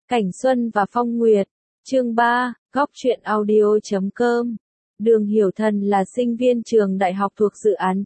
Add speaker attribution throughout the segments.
Speaker 1: Cảnh Xuân và Phong Nguyệt, chương 3, góc truyện audio.com. Đường Hiểu Thần là sinh viên trường đại học thuộc dự án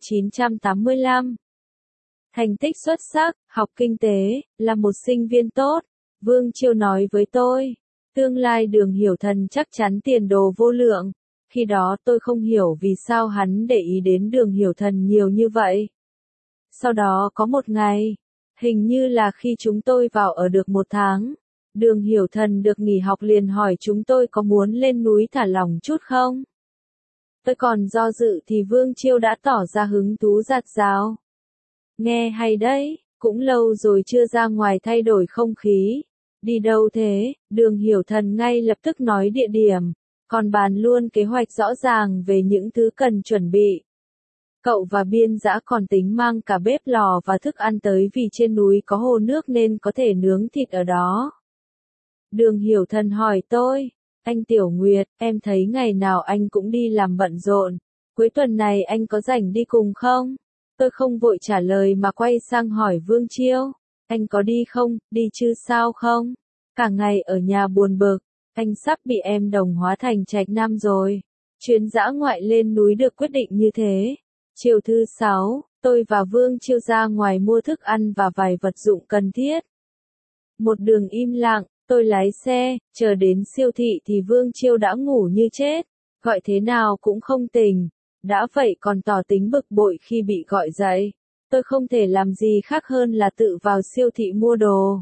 Speaker 1: 985. Thành tích xuất sắc, học kinh tế, là một sinh viên tốt. Vương Chiêu nói với tôi, tương lai Đường Hiểu Thần chắc chắn tiền đồ vô lượng. Khi đó tôi không hiểu vì sao hắn để ý đến Đường Hiểu Thần nhiều như vậy. Sau đó có một ngày, hình như là khi chúng tôi vào ở được 1 tháng. Đường Hiểu Thần được nghỉ học liền hỏi chúng tôi có muốn lên núi thả lỏng chút không? Tôi còn do dự thì Vương Chiêu đã tỏ ra hứng thú rạt rào. Nghe hay đấy, cũng lâu rồi chưa ra ngoài thay đổi không khí. Đi đâu thế? Đường Hiểu Thần ngay lập tức nói địa điểm, còn bàn luôn kế hoạch rõ ràng về những thứ cần chuẩn bị. Cậu và Biên Dã còn tính mang cả bếp lò và thức ăn tới vì trên núi có hồ nước nên có thể nướng thịt ở đó. Đường Hiểu Thần hỏi tôi, anh Tiểu Nguyệt, em thấy ngày nào anh cũng đi làm bận rộn, cuối tuần này anh có rảnh đi cùng không? Tôi không vội trả lời mà quay sang hỏi Vương Chiêu, anh có đi không, đi chứ sao không? Cả ngày ở nhà buồn bực, anh sắp bị em đồng hóa thành trạch nam rồi. Chuyến dã ngoại lên núi được quyết định như thế. Chiều thứ 6, tôi và Vương Chiêu ra ngoài mua thức ăn và vài vật dụng cần thiết. Một đường im lặng, tôi lái xe, chờ đến siêu thị thì Vương Chiêu đã ngủ như chết, gọi thế nào cũng không tỉnh, đã vậy còn tỏ tính bực bội khi bị gọi dậy. Tôi không thể làm gì khác hơn là tự vào siêu thị mua đồ.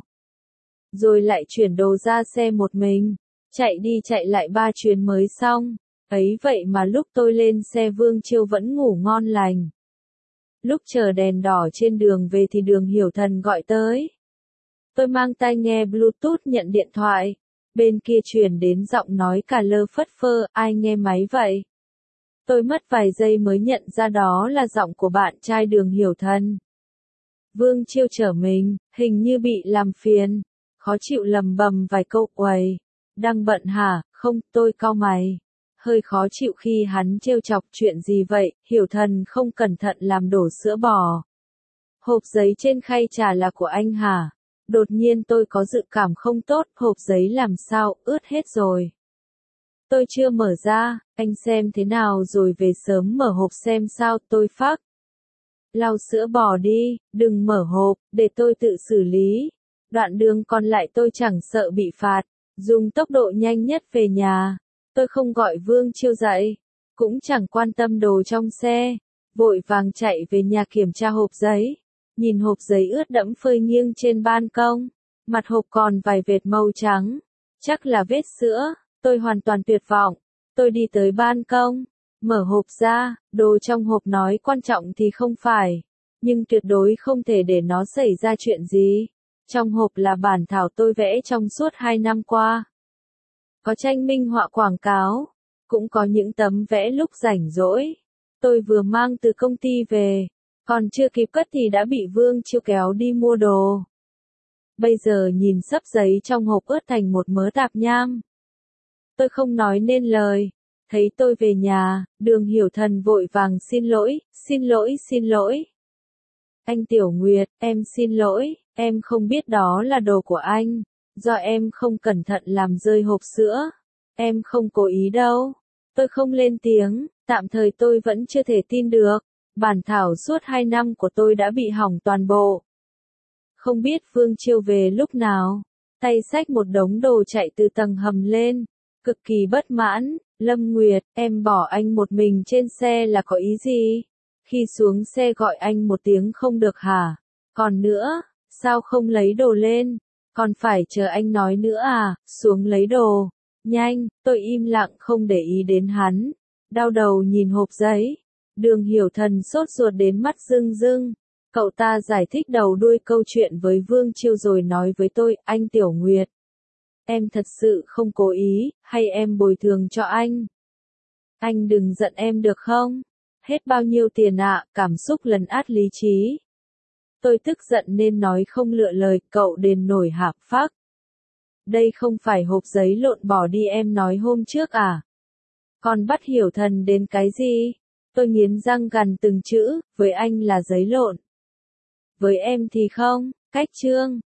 Speaker 1: Rồi lại chuyển đồ ra xe một mình, chạy đi chạy lại 3 chuyến mới xong, ấy vậy mà lúc tôi lên xe Vương Chiêu vẫn ngủ ngon lành. Lúc chờ đèn đỏ trên đường về thì Đường Hiểu Thần gọi tới. Tôi mang tai nghe Bluetooth nhận điện thoại, bên kia truyền đến giọng nói cả lơ phất phơ, ai nghe máy vậy? Tôi mất vài giây mới nhận ra đó là giọng của bạn trai Đường Hiểu Thần. Vương Chiêu trở mình, hình như bị làm phiền, khó chịu lầm bầm vài câu uầy, đang bận hả? Không, tôi cau mày. Hơi khó chịu khi hắn trêu chọc chuyện gì vậy, Hiểu Thần không cẩn thận làm đổ sữa bò. Hộp giấy trên khay trà là của anh hả? Đột nhiên tôi có dự cảm không tốt, hộp giấy làm sao, ướt hết rồi. Tôi chưa mở ra, anh xem thế nào rồi về sớm mở hộp xem sao, tôi phác. Lau sữa bò đi, đừng mở hộp, để tôi tự xử lý. Đoạn đường còn lại tôi chẳng sợ bị phạt, dùng tốc độ nhanh nhất về nhà. Tôi không gọi Vương Chiêu dậy, cũng chẳng quan tâm đồ trong xe, vội vàng chạy về nhà kiểm tra hộp giấy. Nhìn hộp giấy ướt đẫm phơi nghiêng trên ban công, mặt hộp còn vài vệt màu trắng, chắc là vết sữa, tôi hoàn toàn tuyệt vọng. Tôi đi tới ban công, mở hộp ra, đồ trong hộp nói quan trọng thì không phải, nhưng tuyệt đối không thể để nó xảy ra chuyện gì. Trong hộp là bản thảo tôi vẽ trong suốt 2 năm qua. Có tranh minh họa quảng cáo, cũng có những tấm vẽ lúc rảnh rỗi. Tôi vừa mang từ công ty về. Còn chưa kịp cất thì đã bị Vương Chiêu kéo đi mua đồ. Bây giờ nhìn xấp giấy trong hộp ướt thành một mớ tạp nham. Tôi không nói nên lời. Thấy tôi về nhà, Đường Hiểu Thần vội vàng xin lỗi, xin lỗi, xin lỗi. Anh Tiểu Nguyệt, em xin lỗi, em không biết đó là đồ của anh. Do em không cẩn thận làm rơi hộp sữa. Em không cố ý đâu. Tôi không lên tiếng, tạm thời tôi vẫn chưa thể tin được. Bản thảo suốt 2 năm của tôi đã bị hỏng toàn bộ. Không biết Vương Chiêu về lúc nào, tay xách một đống đồ chạy từ tầng hầm lên, cực kỳ bất mãn. Lâm Nguyệt, em bỏ anh một mình trên xe là có ý gì? Khi xuống xe gọi anh một tiếng không được hả? Còn nữa, sao không lấy đồ lên? Còn phải chờ anh nói nữa à? Xuống lấy đồ. Nhanh, tôi im lặng không để ý đến hắn. Đau đầu nhìn hộp giấy. Đường Hiểu Thần sốt ruột đến mắt rưng rưng. Cậu ta giải thích đầu đuôi câu chuyện với Vương Chiêu rồi nói với tôi, anh Tiểu Nguyệt. Em thật sự không cố ý, hay em bồi thường cho anh? Anh đừng giận em được không? Hết bao nhiêu tiền ạ, cảm xúc lấn át lý trí. Tôi tức giận nên nói không lựa lời, cậu đền nổi hả phác. Đây không phải hộp giấy lộn bỏ đi em nói hôm trước à? Còn bắt Hiểu Thần đến cái gì? Tôi nghiến răng gằn từng chữ, với anh là giấy lộn. Với em thì không, cách chương.